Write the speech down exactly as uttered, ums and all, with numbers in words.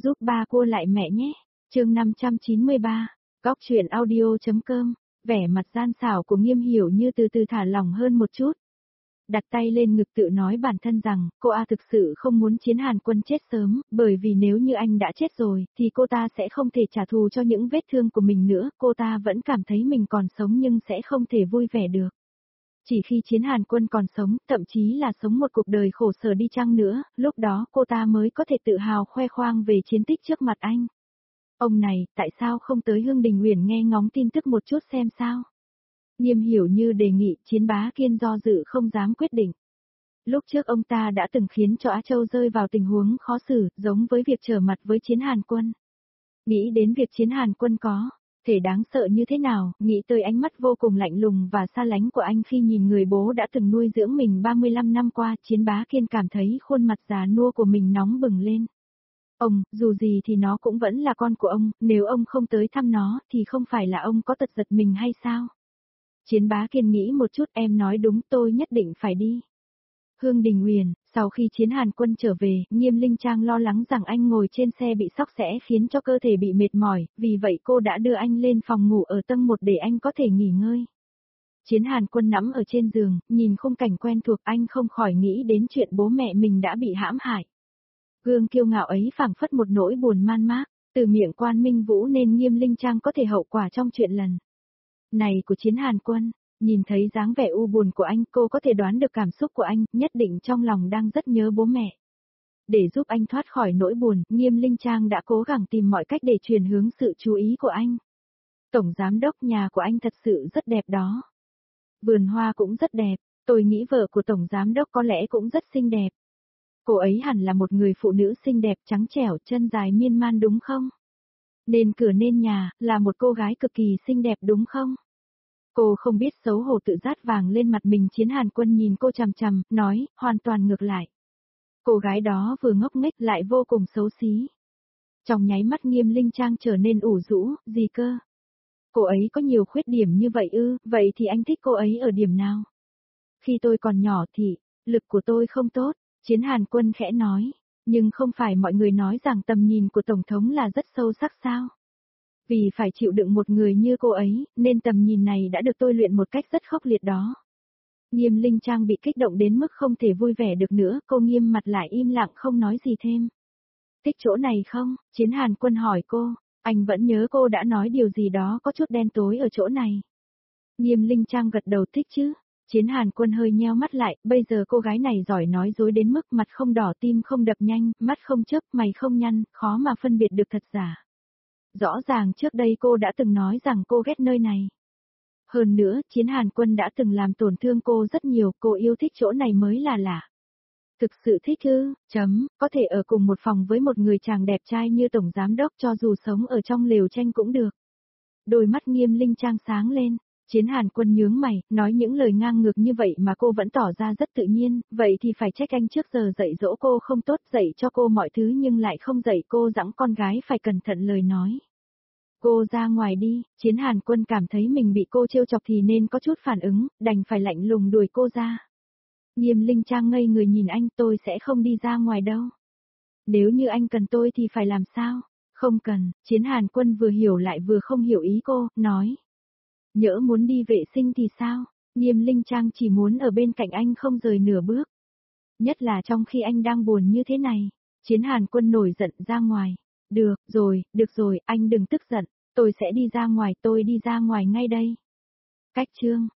Giúp ba cua lại mẹ nhé. Chương năm trăm chín mươi ba. Góc truyện audio.com. Vẻ mặt gian xảo của Nghiêm Hiểu Như từ từ thả lỏng hơn một chút. Đặt tay lên ngực tự nói bản thân rằng, cô A thực sự không muốn Chiến Hàn Quân chết sớm, bởi vì nếu như anh đã chết rồi, thì cô ta sẽ không thể trả thù cho những vết thương của mình nữa, cô ta vẫn cảm thấy mình còn sống nhưng sẽ không thể vui vẻ được. Chỉ khi Chiến Hàn Quân còn sống, thậm chí là sống một cuộc đời khổ sở đi chăng nữa, lúc đó cô ta mới có thể tự hào khoe khoang về chiến tích trước mặt anh. Ông này, tại sao không tới Hương Đình Uyển nghe ngóng tin tức một chút xem sao? Nghiêm Hiểu Như đề nghị, Chiến Bá Kiên do dự không dám quyết định. Lúc trước ông ta đã từng khiến cho Á Châu rơi vào tình huống khó xử, giống với việc trở mặt với Chiến Hàn Quân. Nghĩ đến việc Chiến Hàn Quân có thể đáng sợ như thế nào, nghĩ tới ánh mắt vô cùng lạnh lùng và xa lánh của anh khi nhìn người bố đã từng nuôi dưỡng mình ba mươi lăm năm qua, Chiến Bá Kiên cảm thấy khuôn mặt già nua của mình nóng bừng lên. Ông, dù gì thì nó cũng vẫn là con của ông, nếu ông không tới thăm nó, thì không phải là ông có tật giật mình hay sao? Chiến Bá Kiên nghĩ một chút, em nói đúng, tôi nhất định phải đi. Hương Đình Uyển, sau khi Chiến Hàn Quân trở về, Nghiêm Linh Trang lo lắng rằng anh ngồi trên xe bị sóc sẽ khiến cho cơ thể bị mệt mỏi, vì vậy cô đã đưa anh lên phòng ngủ ở tầng một để anh có thể nghỉ ngơi. Chiến Hàn Quân nằm ở trên giường, nhìn khung cảnh quen thuộc, anh không khỏi nghĩ đến chuyện bố mẹ mình đã bị hãm hại. Gương kiêu ngạo ấy phảng phất một nỗi buồn man mác, từ miệng Quan Minh Vũ nên Nghiêm Linh Trang có thể hậu quả trong chuyện lần này của Chiến Hàn Quân. Nhìn thấy dáng vẻ u buồn của anh, cô có thể đoán được cảm xúc của anh, nhất định trong lòng đang rất nhớ bố mẹ. Để giúp anh thoát khỏi nỗi buồn, Nghiêm Linh Trang đã cố gắng tìm mọi cách để truyền hướng sự chú ý của anh. Tổng giám đốc, nhà của anh thật sự rất đẹp đó. Vườn hoa cũng rất đẹp, tôi nghĩ vợ của tổng giám đốc có lẽ cũng rất xinh đẹp. Cô ấy hẳn là một người phụ nữ xinh đẹp, trắng trẻo, chân dài miên man đúng không? Nên cửa nên nhà, là một cô gái cực kỳ xinh đẹp đúng không? Cô không biết xấu hổ tự dát vàng lên mặt mình. Chiến Hàn Quân nhìn cô chằm chằm, nói, hoàn toàn ngược lại. Cô gái đó vừa ngốc nghếch lại vô cùng xấu xí. Trong nháy mắt Nghiêm Linh Trang trở nên ủ rũ, gì cơ? Cô ấy có nhiều khuyết điểm như vậy ư, vậy thì anh thích cô ấy ở điểm nào? Khi tôi còn nhỏ thì, lực của tôi không tốt, Chiến Hàn Quân khẽ nói, nhưng không phải mọi người nói rằng tầm nhìn của Tổng thống là rất sâu sắc sao? Vì phải chịu đựng một người như cô ấy, nên tầm nhìn này đã được tôi luyện một cách rất khốc liệt đó. Nghiêm Linh Trang bị kích động đến mức không thể vui vẻ được nữa, cô nghiêm mặt lại im lặng không nói gì thêm. Thích chỗ này không? Chiến Hàn Quân hỏi cô, anh vẫn nhớ cô đã nói điều gì đó có chút đen tối ở chỗ này. Nghiêm Linh Trang gật đầu, thích chứ. Chiến Hàn Quân hơi nheo mắt lại, bây giờ cô gái này giỏi nói dối đến mức mặt không đỏ tim không đập nhanh, mắt không chớp, mày không nhăn, khó mà phân biệt được thật giả. Rõ ràng trước đây cô đã từng nói rằng cô ghét nơi này. Hơn nữa, Chiến Hàn Quân đã từng làm tổn thương cô rất nhiều, cô yêu thích chỗ này mới là lạ. Thực sự thích ư, chấm, có thể ở cùng một phòng với một người chàng đẹp trai như tổng giám đốc cho dù sống ở trong lều tranh cũng được. Đôi mắt Nghiêm Linh Trang sáng lên, Chiến Hàn Quân nhướng mày, nói những lời ngang ngược như vậy mà cô vẫn tỏ ra rất tự nhiên, vậy thì phải trách anh trước giờ dạy dỗ cô không tốt, dạy cho cô mọi thứ nhưng lại không dạy cô giẵng con gái phải cẩn thận lời nói. Cô ra ngoài đi. Chiến Hàn Quân cảm thấy mình bị cô trêu chọc thì nên có chút phản ứng, đành phải lạnh lùng đuổi cô ra. Nghiêm Linh Trang ngây người nhìn anh, tôi sẽ không đi ra ngoài đâu. Nếu như anh cần tôi thì phải làm sao? Không cần. Chiến Hàn Quân vừa hiểu lại vừa không hiểu ý cô, nói. Nhỡ muốn đi vệ sinh thì sao? Nghiêm Linh Trang chỉ muốn ở bên cạnh anh không rời nửa bước. Nhất là trong khi anh đang buồn như thế này. Chiến Hàn Quân nổi giận ra ngoài. Được rồi, được rồi, anh đừng tức giận, tôi sẽ đi ra ngoài, tôi đi ra ngoài ngay đây. Cách chương